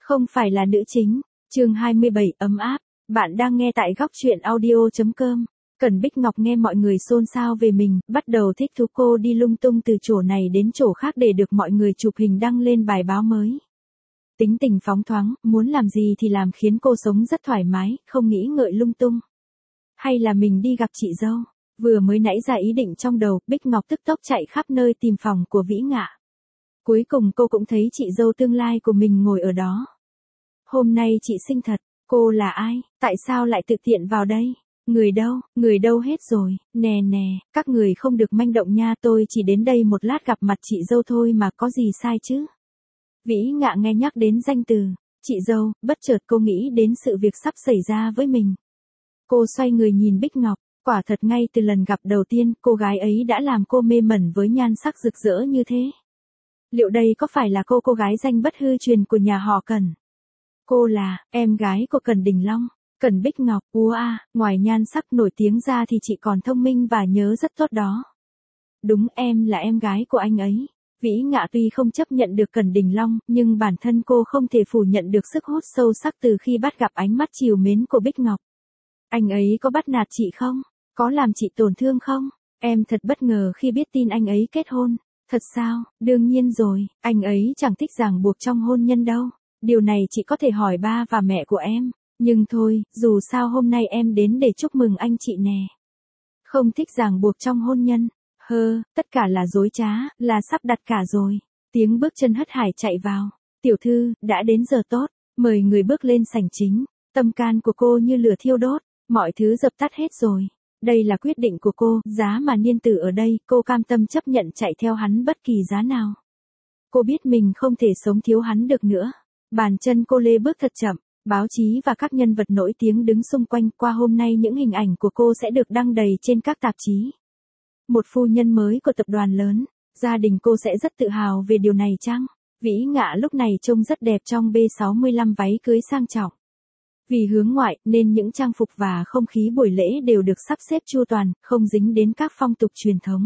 Không phải là nữ chính. Chương 27 ấm áp. Bạn đang nghe tại góc truyện audio.com. Cẩn Bích Ngọc nghe mọi người xôn xao về mình, bắt đầu thích thú cô đi lung tung từ chỗ này đến chỗ khác để được mọi người chụp hình đăng lên bài báo mới. Tính tình phóng thoáng, muốn làm gì thì làm khiến cô sống rất thoải mái, không nghĩ ngợi lung tung. Hay là mình đi gặp chị dâu. Vừa mới nảy ra ý định trong đầu, Bích Ngọc tức tốc chạy khắp nơi tìm phòng của Vĩ Ngạ. Cuối cùng cô cũng thấy chị dâu tương lai của mình ngồi ở đó. Hôm nay chị sinh thật, cô là ai, tại sao lại tự tiện vào đây? Người đâu hết rồi, nè, các người không được manh động nha, tôi chỉ đến đây một lát gặp mặt chị dâu thôi mà có gì sai chứ? Vĩ Ngạ nghe nhắc đến danh từ, chị dâu, bất chợt cô nghĩ đến sự việc sắp xảy ra với mình. Cô xoay người nhìn Bích Ngọc, quả thật ngay từ lần gặp đầu tiên, cô gái ấy đã làm cô mê mẩn với nhan sắc rực rỡ như thế. Liệu đây có phải là cô gái danh bất hư truyền của nhà họ Cẩn? Cô là em gái của Cẩn Đình Long. Cẩn Bích Ngọc, ngoài nhan sắc nổi tiếng ra thì chị còn thông minh và nhớ rất tốt đó. Đúng, em là em gái của anh ấy. Vĩ Ngạ tuy không chấp nhận được Cẩn Đình Long, nhưng bản thân cô không thể phủ nhận được sức hút sâu sắc từ khi bắt gặp ánh mắt trìu mến của Bích Ngọc. Anh ấy có bắt nạt chị không? Có làm chị tổn thương không? Em thật bất ngờ khi biết tin anh ấy kết hôn. Thật sao? Đương nhiên rồi, anh ấy chẳng thích ràng buộc trong hôn nhân đâu. Điều này chị có thể hỏi ba và mẹ của em. Nhưng thôi, dù sao hôm nay em đến để chúc mừng anh chị nè. Không thích ràng buộc trong hôn nhân. Tất cả là dối trá, là sắp đặt cả rồi. Tiếng bước chân hất hải chạy vào. Tiểu thư, đã đến giờ tốt. Mời người bước lên sảnh chính. Tâm can của cô như lửa thiêu đốt. Mọi thứ dập tắt hết rồi. Đây là quyết định của cô, giá mà Niên Tử ở đây, cô cam tâm chấp nhận chạy theo hắn bất kỳ giá nào. Cô biết mình không thể sống thiếu hắn được nữa. Bàn chân cô lê bước thật chậm, báo chí và các nhân vật nổi tiếng đứng xung quanh, qua hôm nay những hình ảnh của cô sẽ được đăng đầy trên các tạp chí. Một phu nhân mới của tập đoàn lớn, gia đình cô sẽ rất tự hào về điều này chăng? Vĩ Ngạ lúc này trông rất đẹp trong B65 váy cưới sang trọng. Vì hướng ngoại nên những trang phục và không khí buổi lễ đều được sắp xếp chu toàn, không dính đến các phong tục truyền thống.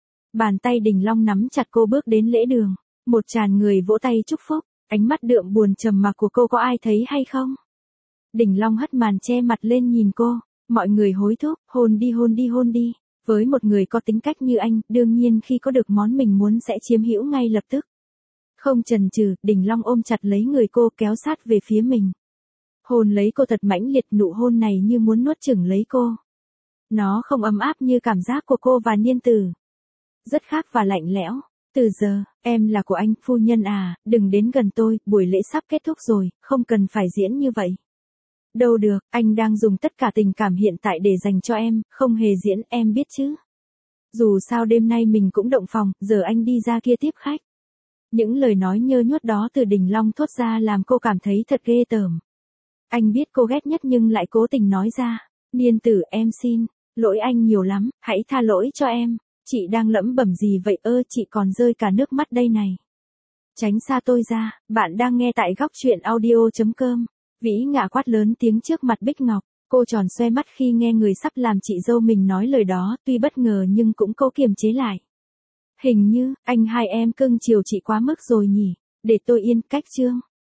Bàn tay Đình Long nắm chặt cô bước đến lễ đường, một tràn người vỗ tay chúc phúc, ánh mắt đượm buồn trầm mặc của cô có ai thấy hay không? Đình Long hất màn che mặt lên nhìn cô, mọi người hối thúc, hôn đi. Với một người có tính cách như anh, đương nhiên khi có được món mình muốn sẽ chiếm hữu ngay lập tức. Không chần chừ, Đình Long ôm chặt lấy người cô kéo sát về phía mình. Hôn lấy cô thật mãnh liệt, nụ hôn này như muốn nuốt chửng lấy cô. Nó không ấm áp như cảm giác của cô và Niên Tử. Rất khác và lạnh lẽo. Từ giờ, em là của anh, phu nhân à, đừng đến gần tôi, buổi lễ sắp kết thúc rồi, không cần phải diễn như vậy. Đâu được, anh đang dùng tất cả tình cảm hiện tại để dành cho em, không hề diễn, em biết chứ. Dù sao đêm nay mình cũng động phòng, giờ anh đi ra kia tiếp khách. Những lời nói nhơ nhuốc đó từ Đình Long thốt ra làm cô cảm thấy thật ghê tởm. Anh biết cô ghét nhất nhưng lại cố tình nói ra. Niên Tử, em xin, lỗi anh nhiều lắm, hãy tha lỗi cho em. Chị đang lẩm bẩm gì vậy chị còn rơi cả nước mắt đây này. Tránh xa tôi ra, bạn đang nghe tại góc truyện audio.com. Vĩ Ngạ quát lớn tiếng trước mặt Bích Ngọc, cô tròn xoe mắt khi nghe người sắp làm chị dâu mình nói lời đó, tuy bất ngờ nhưng cũng cố kiềm chế lại. Hình như, anh hai em cưng chiều chị quá mức rồi nhỉ, để tôi yên, cách chương.